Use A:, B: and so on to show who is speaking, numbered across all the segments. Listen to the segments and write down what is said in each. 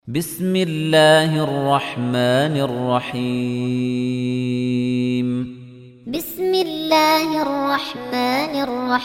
A: بسم الله الرحمن الرحيم
B: بسم الله الرحمن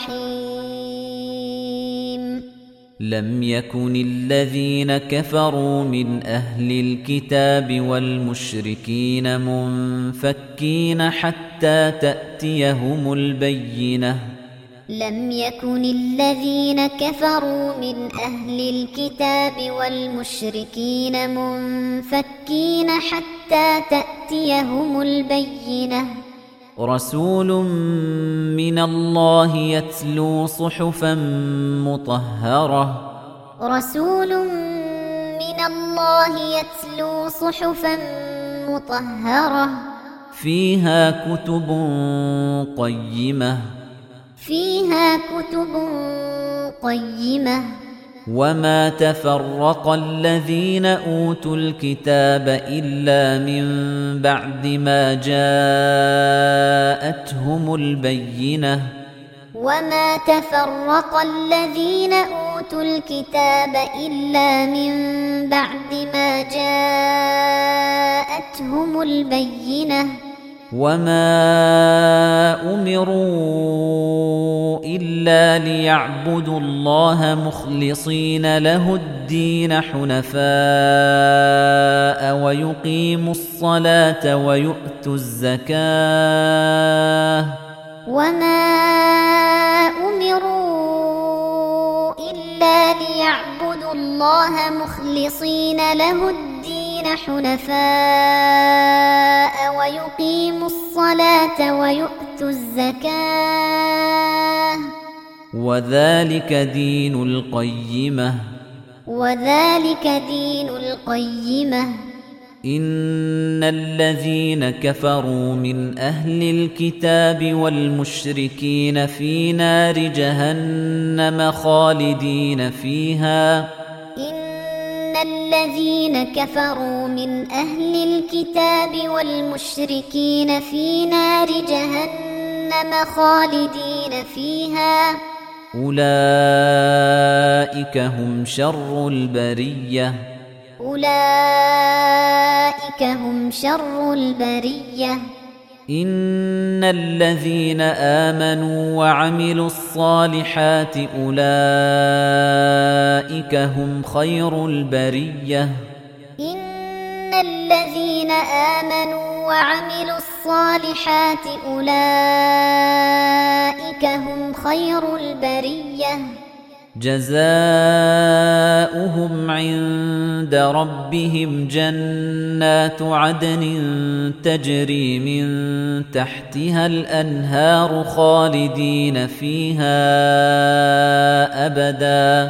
B: الرحيم
A: لم يكن الذين كفروا من أهل الكتاب والمشركين منفكين حتى تأتيهم البينة
B: لم يكن الذين كفروا من أهل الكتاب والمشركين منفكين حتى تأتيهم البينة
A: رسول من الله يتلو صحفا مطهرة
B: رسول من الله يتلو صحفا مطهرة
A: فيها كتب قيمة وما تفرق الذين أوتوا الكتاب إلا من بعد ما جاءتهم البينة
B: وما تفرق الذين أوتوا الكتاب إلا من بعد ما جاءتهم البينة
A: وما أمروا إلا ليعبدوا الله مخلصين له الدين حنفاء ويقيموا الصلاة ويؤتوا الزكاة
B: وما أمروا إلا ليعبدوا الله مخلصين له الدين حنفاء ويقيموا الصلاة ويؤتوا الزكاة
A: وذلك دين القيمة إن الذين كفروا من أهل الكتاب والمشركين في نار جهنم خالدين فيها
B: إن الذين كفروا من أهل الكتاب والمشركين في نار جهنم خالدين فيها
A: أولئك هم شر البرية إن الذين آمنوا وعملوا الصالحات أولئك هم خير البرية
B: إن الذين آمنوا وعملوا الصالحات أولئك هم خير البرية
A: جزاؤهم عند ربهم جنات عدن تجري من تحتها الأنهار خالدين فيها أبدا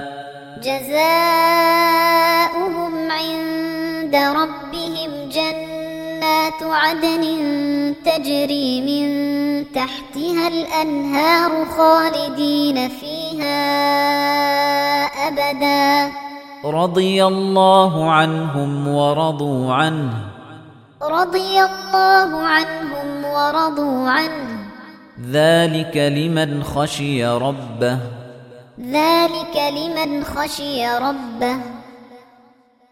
B: جزاؤهم عند ربهم جنات عدن تجري من تحتها الأنهار خالدين فيها أبدا
A: رضي الله عنهم ورضوا عنه ذلك لمن خشي ربه